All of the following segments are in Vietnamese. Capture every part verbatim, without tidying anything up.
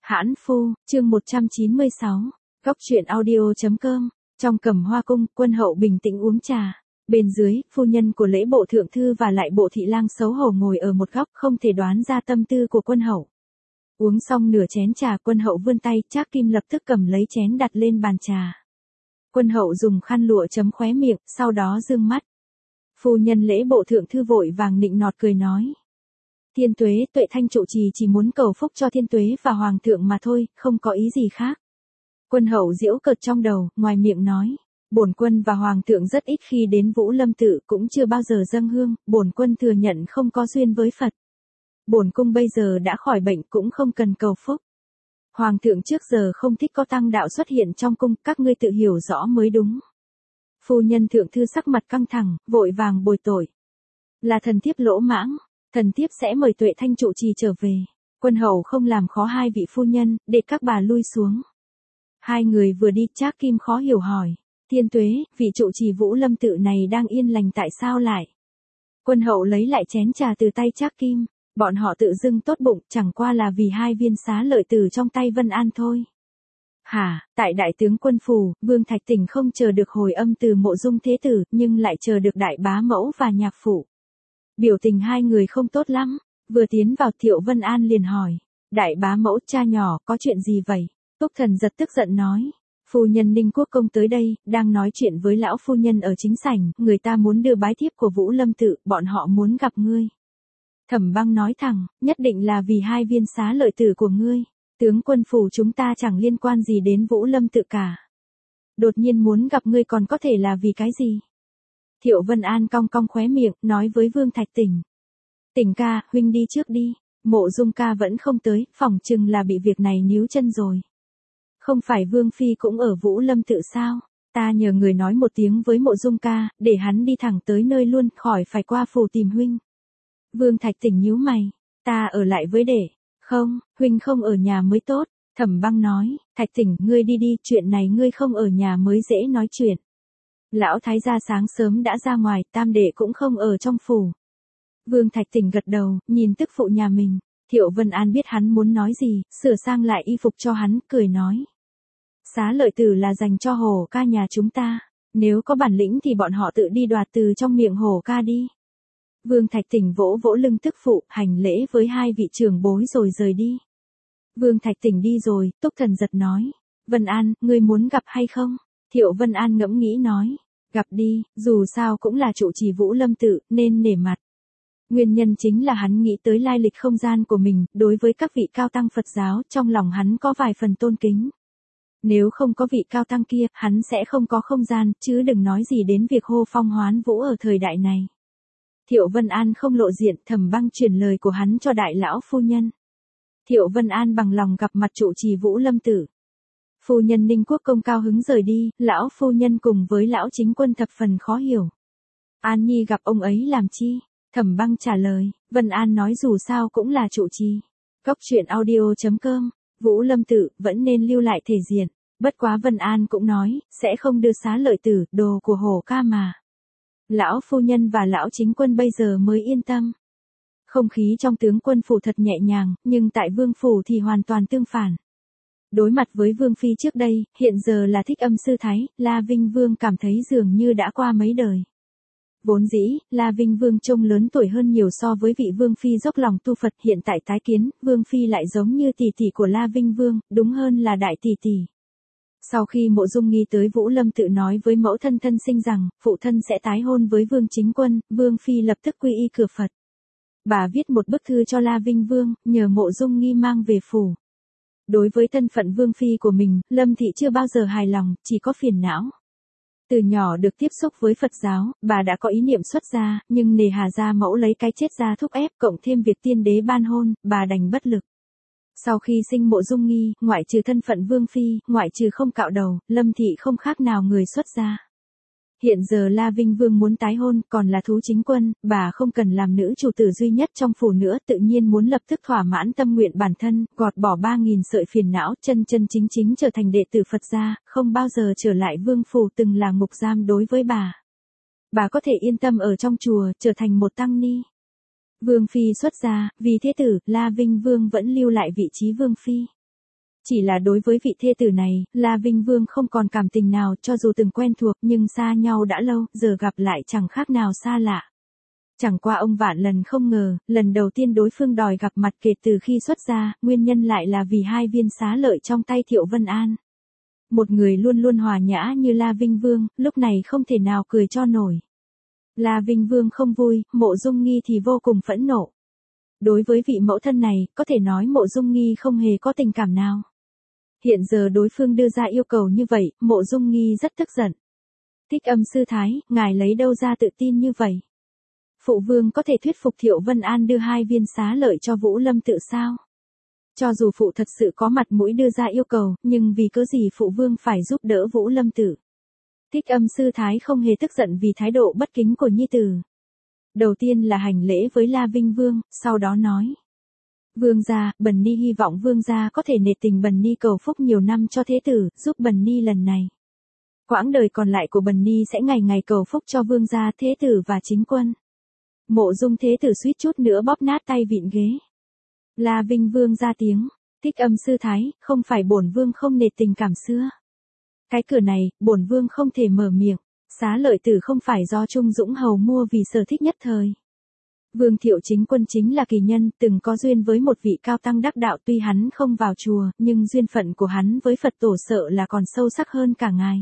Hãn phu, chương một trăm chín mươi sáu, góc truyện audio.com, trong Cẩm Hoa cung, quân hậu bình tĩnh uống trà. Bên dưới, phu nhân của lễ bộ thượng thư và lại bộ thị lang xấu hổ ngồi ở một góc không thể đoán ra tâm tư của quân hậu. Uống xong nửa chén trà quân hậu vươn tay, Trác Kim lập tức cầm lấy chén đặt lên bàn trà. Quân hậu dùng khăn lụa chấm khóe miệng, sau đó dương mắt. Phu nhân lễ bộ thượng thư vội vàng nịnh nọt cười nói. Thiên Tuế, Tuệ Thanh trụ trì chỉ muốn cầu phúc cho Thiên Tuế và Hoàng thượng mà thôi, không có ý gì khác. Quân hậu giễu cợt trong đầu, ngoài miệng nói. Bổn quân và Hoàng thượng rất ít khi đến Vũ Lâm tự, cũng chưa bao giờ dâng hương, bổn quân thừa nhận không có duyên với Phật. Bổn cung bây giờ đã khỏi bệnh cũng không cần cầu phúc. Hoàng thượng trước giờ không thích có tăng đạo xuất hiện trong cung, các ngươi tự hiểu rõ mới đúng. Phu nhân thượng thư sắc mặt căng thẳng, vội vàng bồi tội. Là thần thiếp lỗ mãng, thần thiếp sẽ mời Tuệ Thanh trụ trì trở về. Quân hậu không làm khó hai vị phu nhân, để các bà lui xuống. Hai người vừa đi, Trác Kim khó hiểu hỏi. Thiên Tuế, vị trụ trì Vũ Lâm tự này đang yên lành tại sao lại? Quân hậu lấy lại chén trà từ tay Trác Kim. Bọn họ tự dưng tốt bụng, chẳng qua là vì hai viên xá lợi tử trong tay Vân An thôi. Hả, tại đại tướng quân phủ, Vương Thạch Tỉnh không chờ được hồi âm từ Mộ Dung thế tử, nhưng lại chờ được đại bá mẫu và nhạc phụ. Biểu tình hai người không tốt lắm, vừa tiến vào Thiệu Vân An liền hỏi. Đại bá mẫu, cha nhỏ, có chuyện gì vậy? Túc Thần giật tức giận nói. Phu nhân Ninh Quốc công tới đây, đang nói chuyện với lão phu nhân ở chính sảnh, người ta muốn đưa bái thiếp của Vũ Lâm tự, bọn họ muốn gặp ngươi. Thẩm Băng nói thẳng, nhất định là vì hai viên xá lợi tử của ngươi. Tướng quân phủ chúng ta chẳng liên quan gì đến Vũ Lâm tự cả. Đột nhiên muốn gặp ngươi còn có thể là vì cái gì? Thiệu Vân An cong cong khóe miệng, nói với Vương Thạch Tỉnh. Tỉnh ca, huynh đi trước đi. Mộ Dung ca vẫn không tới, phỏng chừng là bị việc này níu chân rồi. Không phải Vương Phi cũng ở Vũ Lâm tự sao? Ta nhờ người nói một tiếng với Mộ Dung ca, để hắn đi thẳng tới nơi luôn, khỏi phải qua phủ tìm huynh. Vương Thạch Tỉnh nhíu mày. Ta ở lại với đệ. Không, huynh không ở nhà mới tốt. Thẩm Băng nói. Thạch Tỉnh, ngươi đi đi, chuyện này ngươi không ở nhà mới dễ nói chuyện. Lão thái gia sáng sớm đã ra ngoài, tam đệ cũng không ở trong phủ. Vương Thạch Tỉnh gật đầu, nhìn tức phụ nhà mình. Thiệu Vân An biết hắn muốn nói gì, sửa sang lại y phục cho hắn, cười nói. Xá lợi tử là dành cho Hổ ca nhà chúng ta. Nếu có bản lĩnh thì bọn họ tự đi đoạt từ trong miệng Hổ ca đi. Vương Thạch Tỉnh vỗ vỗ lưng tức phụ, hành lễ với hai vị trưởng bối rồi rời đi. Vương Thạch Tỉnh đi rồi, Túc Thần giật nói. Vân An, ngươi muốn gặp hay không? Thiệu Vân An ngẫm nghĩ nói. Gặp đi, dù sao cũng là trụ trì Vũ Lâm tự, nên nể mặt. Nguyên nhân chính là hắn nghĩ tới lai lịch không gian của mình, đối với các vị cao tăng Phật giáo, trong lòng hắn có vài phần tôn kính. Nếu không có vị cao tăng kia, hắn sẽ không có không gian, chứ đừng nói gì đến việc hô phong hoán vũ ở thời đại này. Thiệu Vân An không lộ diện, Thẩm Băng truyền lời của hắn cho đại lão phu nhân. Thiệu Vân An bằng lòng gặp mặt trụ trì Vũ Lâm tử. Phu nhân Ninh Quốc công cao hứng rời đi, lão phu nhân cùng với lão chính quân thập phần khó hiểu. An Nhi gặp ông ấy làm chi? Thẩm Băng trả lời, Vân An nói dù sao cũng là trụ trì. Góc truyện audio.com, Vũ Lâm tự vẫn nên lưu lại thể diện. Bất quá Vân An cũng nói, sẽ không đưa xá lợi tử, đồ của Hổ ca mà. Lão phu nhân và lão chính quân bây giờ mới yên tâm. Không khí trong tướng quân phủ thật nhẹ nhàng, nhưng tại vương phủ thì hoàn toàn tương phản. Đối mặt với Vương Phi trước đây, hiện giờ là Thích Âm sư thái, La Vinh Vương cảm thấy dường như đã qua mấy đời. Vốn dĩ, La Vinh Vương trông lớn tuổi hơn nhiều so với vị Vương Phi dốc lòng tu Phật, hiện tại tái kiến, Vương Phi lại giống như tỷ tỷ của La Vinh Vương, đúng hơn là đại tỷ tỷ. Sau khi Mộ Dung Nghi tới Vũ Lâm tự nói với mẫu thân thân sinh rằng, phụ thân sẽ tái hôn với Vương Chính Quân, Vương Phi lập tức quy y cửa Phật. Bà viết một bức thư cho La Vinh Vương, nhờ Mộ Dung Nghi mang về phủ. Đối với thân phận Vương Phi của mình, Lâm Thị chưa bao giờ hài lòng, chỉ có phiền não. Từ nhỏ được tiếp xúc với Phật giáo, bà đã có ý niệm xuất gia, nhưng nề hà gia mẫu lấy cái chết ra thúc ép, cộng thêm việc tiên đế ban hôn, bà đành bất lực. Sau khi sinh Mộ Dung Nghi, ngoại trừ thân phận Vương Phi, ngoại trừ không cạo đầu, Lâm Thị không khác nào người xuất gia. Hiện giờ La Vinh Vương muốn tái hôn, còn là thú chính quân, bà không cần làm nữ chủ tử duy nhất trong phủ nữa, tự nhiên muốn lập tức thỏa mãn tâm nguyện bản thân, gọt bỏ ba nghìn sợi phiền não, chân chân chính chính trở thành đệ tử Phật gia, không bao giờ trở lại vương phủ từng là ngục giam đối với bà. Bà có thể yên tâm ở trong chùa, trở thành một tăng ni. Vương Phi xuất gia, vì thế tử, La Vinh Vương vẫn lưu lại vị trí Vương Phi. Chỉ là đối với vị thê tử này, La Vinh Vương không còn cảm tình nào, cho dù từng quen thuộc nhưng xa nhau đã lâu, giờ gặp lại chẳng khác nào xa lạ. Chẳng qua ông vạn lần không ngờ, lần đầu tiên đối phương đòi gặp mặt kể từ khi xuất gia, nguyên nhân lại là vì hai viên xá lợi trong tay Thiệu Vân An. Một người luôn luôn hòa nhã như La Vinh Vương, lúc này không thể nào cười cho nổi. La Vinh Vương không vui, Mộ Dung Nghi thì vô cùng phẫn nộ. Đối với vị mẫu thân này, có thể nói Mộ Dung Nghi không hề có tình cảm nào. Hiện giờ đối phương đưa ra yêu cầu như vậy, Mộ Dung Nghi rất tức giận. Thích Âm sư thái, ngài lấy đâu ra tự tin như vậy? Phụ vương có thể thuyết phục Thiệu Vân An đưa hai viên xá lợi cho Vũ Lâm Tự sao? Cho dù phụ thật sự có mặt mũi đưa ra yêu cầu, nhưng vì cớ gì phụ vương phải giúp đỡ Vũ Lâm Tự? Thích Âm sư thái không hề tức giận vì thái độ bất kính của nhi tử. Đầu tiên là hành lễ với La Vinh Vương, sau đó nói. Vương gia, Bần Ni hy vọng vương gia có thể nể tình Bần Ni cầu phúc nhiều năm cho thế tử, giúp Bần Ni lần này. Quãng đời còn lại của Bần Ni sẽ ngày ngày cầu phúc cho vương gia, thế tử và chính quân. Mộ Dung thế tử suýt chút nữa bóp nát tay vịn ghế. La Vinh Vương ra tiếng, Thích Âm sư thái, không phải bổn vương không nể tình cảm xưa. Cái cửa này, bổn vương không thể mở miệng, xá lợi tử không phải do Trung Dũng hầu mua vì sở thích nhất thời. Vương Thiệu chính quân chính là kỳ nhân, từng có duyên với một vị cao tăng đắc đạo, tuy hắn không vào chùa, nhưng duyên phận của hắn với Phật tổ sợ là còn sâu sắc hơn cả ngài.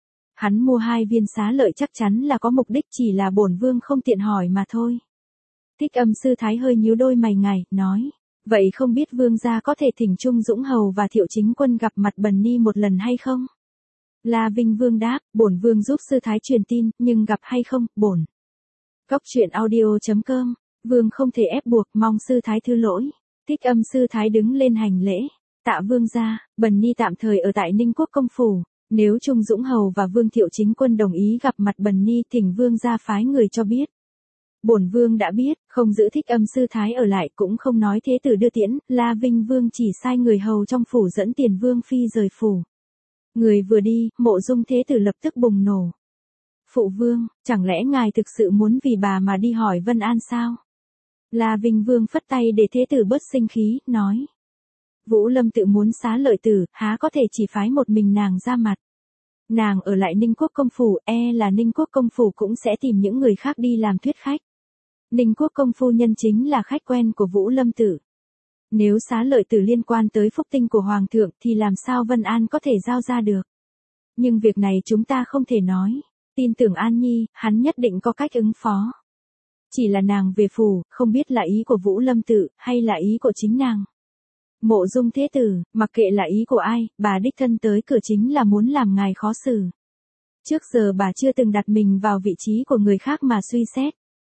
Hắn mua hai viên xá lợi chắc chắn là có mục đích, chỉ là bổn vương không tiện hỏi mà thôi. Thích Âm sư thái hơi nhíu đôi mày ngài, nói, vậy không biết vương gia có thể thỉnh Trung Dũng hầu và Thiệu chính quân gặp mặt Bần Ni một lần hay không? La Vinh Vương đáp, bổn vương giúp sư thái truyền tin, nhưng gặp hay không, bổn. Góc truyện audio chấm com, vương không thể ép buộc, mong sư thái thứ lỗi. Thích Âm sư thái đứng lên hành lễ, tạ vương gia, Bần Ni tạm thời ở tại Ninh Quốc công phủ, nếu Trung Dũng hầu và Vương Thiệu chính quân đồng ý gặp mặt Bần Ni, thỉnh vương gia phái người cho biết. Bổn vương đã biết, không giữ Thích Âm sư thái ở lại, cũng không nói thế tử đưa tiễn, La Vinh Vương chỉ sai người hầu trong phủ dẫn tiền vương phi rời phủ. Người vừa đi, Mộ Dung thế tử lập tức bùng nổ. Phụ vương, chẳng lẽ ngài thực sự muốn vì bà mà đi hỏi Vân An sao? La Vinh Vương phất tay để thế tử bớt sinh khí, nói. Vũ Lâm Tự muốn xá lợi tử, há có thể chỉ phái một mình nàng ra mặt. Nàng ở lại Ninh Quốc công phủ, e là Ninh Quốc công phủ cũng sẽ tìm những người khác đi làm thuyết khách. Ninh Quốc công phu nhân chính là khách quen của Vũ Lâm Tự. Nếu xá lợi tử liên quan tới phúc tinh của Hoàng thượng thì làm sao Vân An có thể giao ra được. Nhưng việc này chúng ta không thể nói. Tin tưởng An Nhi, hắn nhất định có cách ứng phó. Chỉ là nàng về phủ, không biết là ý của Vũ Lâm Tự, hay là ý của chính nàng. Mộ Dung thế tử, mặc kệ là ý của ai, bà đích thân tới cửa chính là muốn làm ngài khó xử. Trước giờ bà chưa từng đặt mình vào vị trí của người khác mà suy xét.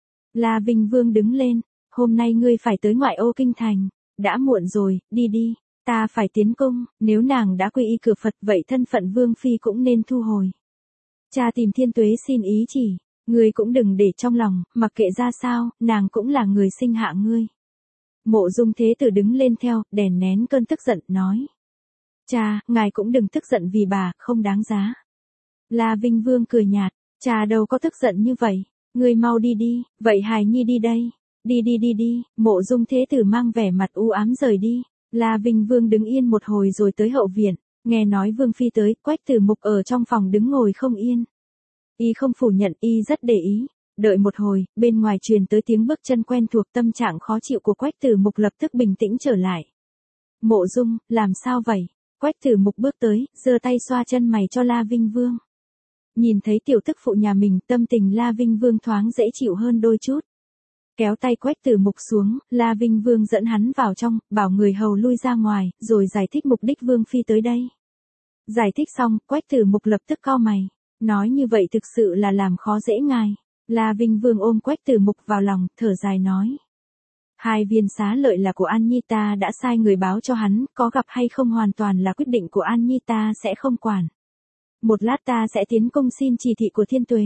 La Vinh Vương đứng lên, hôm nay ngươi phải tới ngoại ô kinh thành. Đã muộn rồi, đi đi, ta phải tiến cung, nếu nàng đã quy y cửa Phật vậy thân phận vương phi cũng nên thu hồi. Cha tìm Thiên Tuế xin ý chỉ, ngươi cũng đừng để trong lòng, mặc kệ ra sao, nàng cũng là người sinh hạ ngươi. Mộ Dung thế tử đứng lên theo, đèn nén cơn tức giận, nói. Cha, ngài cũng đừng tức giận vì bà, không đáng giá. La Vinh Vương cười nhạt, cha đâu có tức giận như vậy, ngươi mau đi đi, vậy Hài Nhi đi đây. Đi đi đi đi, Mộ Dung thế tử mang vẻ mặt u ám rời đi. La Vinh Vương đứng yên một hồi rồi tới hậu viện, nghe nói Vương phi tới, Quách Tử Mục ở trong phòng đứng ngồi không yên. Y không phủ nhận, y rất để ý. Đợi một hồi, bên ngoài truyền tới tiếng bước chân quen thuộc, tâm trạng khó chịu của Quách Tử Mục lập tức bình tĩnh trở lại. Mộ Dung, làm sao vậy? Quách Tử Mục bước tới, giơ tay xoa chân mày cho La Vinh Vương. Nhìn thấy tiểu tức phụ nhà mình, tâm tình La Vinh Vương thoáng dễ chịu hơn đôi chút. Kéo tay Quách Tử Mục xuống, La Vinh Vương dẫn hắn vào trong, bảo người hầu lui ra ngoài, rồi giải thích mục đích Vương phi tới đây. Giải thích xong, Quách Tử Mục lập tức cau mày, nói như vậy thực sự là làm khó dễ ngài. La Vinh Vương ôm Quách Tử Mục vào lòng, thở dài nói. Hai viên xá lợi là của An Nhi, ta đã sai người báo cho hắn, có gặp hay không hoàn toàn là quyết định của An Nhi, ta sẽ không quản. Một lát ta sẽ tiến công xin chỉ thị của Thiên Tuế.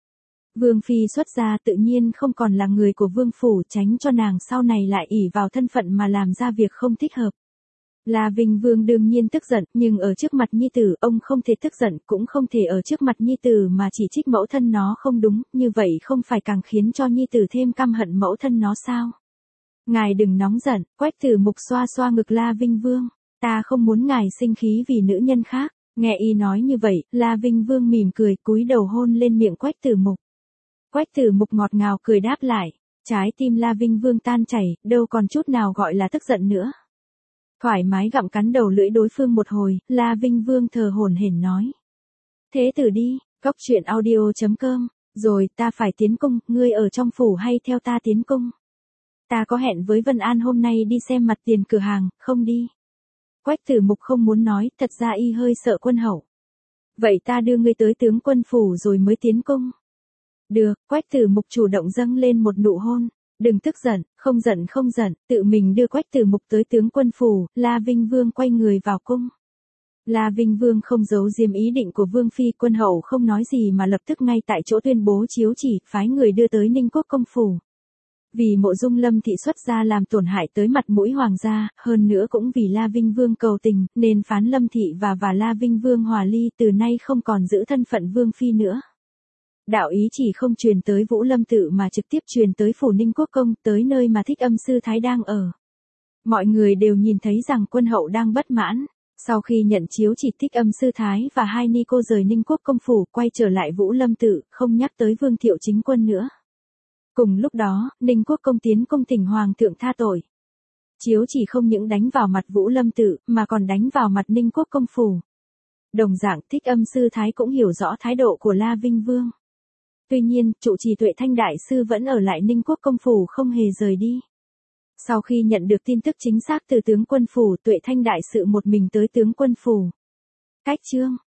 Vương phi xuất gia tự nhiên không còn là người của vương phủ, tránh cho nàng sau này lại ỷ vào thân phận mà làm ra việc không thích hợp. La Vinh Vương đương nhiên tức giận, nhưng ở trước mặt nhi tử, ông không thể tức giận, cũng không thể ở trước mặt nhi tử mà chỉ trích mẫu thân nó không đúng, như vậy không phải càng khiến cho nhi tử thêm căm hận mẫu thân nó sao? Ngài đừng nóng giận, Quách Tử Mục xoa xoa ngực La Vinh Vương, Ta không muốn ngài sinh khí vì nữ nhân khác. Nghe y nói như vậy, La Vinh Vương mỉm cười cúi đầu hôn lên miệng Quách Tử Mục. Quách Tử Mục ngọt ngào cười đáp lại. Trái tim La Vinh Vương tan chảy, đâu còn chút nào gọi là tức giận nữa. Thoải mái gặm cắn đầu lưỡi đối phương một hồi, La Vinh Vương thờ hổn hển nói. Thế tử đi, cốc truyện audio chấm com. Rồi, ta phải tiến cung, ngươi ở trong phủ hay theo ta tiến cung? Ta có hẹn với Vân An hôm nay đi xem mặt tiền cửa hàng, không đi. Quách Tử Mục không muốn nói, thật ra y hơi sợ quân hậu. Vậy ta đưa ngươi tới tướng quân phủ rồi mới tiến cung. Được, Quách Tử Mục chủ động dâng lên một nụ hôn. Đừng tức giận, không giận không giận, tự mình đưa Quách Tử Mục tới tướng quân phủ, La Vinh Vương quay người vào cung. La Vinh Vương không giấu diếm ý định của Vương Phi, quân hậu không nói gì mà lập tức ngay tại chỗ tuyên bố chiếu chỉ, phái người đưa tới Ninh Quốc công phủ. Vì Mộ Dung Lâm thị xuất gia làm tổn hại tới mặt mũi hoàng gia, hơn nữa cũng vì La Vinh Vương cầu tình, nên phán Lâm thị và và La Vinh Vương hòa ly, từ nay không còn giữ thân phận Vương Phi nữa. Đạo ý chỉ không truyền tới Vũ Lâm tự mà trực tiếp truyền tới phủ Ninh Quốc công, tới nơi mà Thích Âm sư thái đang ở. Mọi người đều nhìn thấy rằng quân hậu đang bất mãn. Sau khi nhận chiếu chỉ, Thích Âm sư thái và hai ni cô rời Ninh Quốc công phủ, quay trở lại Vũ Lâm tự, không nhắc tới Vương Thiệu Chính Quân nữa. Cùng lúc đó, Ninh Quốc công tiến cung thỉnh hoàng thượng tha tội. Chiếu chỉ không những đánh vào mặt Vũ Lâm tự, mà còn đánh vào mặt Ninh Quốc công phủ. Đồng dạng, Thích Âm sư thái cũng hiểu rõ thái độ của La Vinh Vương. Tuy nhiên, trụ trì Tuệ Thanh đại sư vẫn ở lại Ninh Quốc công phủ không hề rời đi. Sau khi nhận được tin tức chính xác từ tướng quân phủ, Tuệ Thanh đại sự một mình tới tướng quân phủ. Cách chương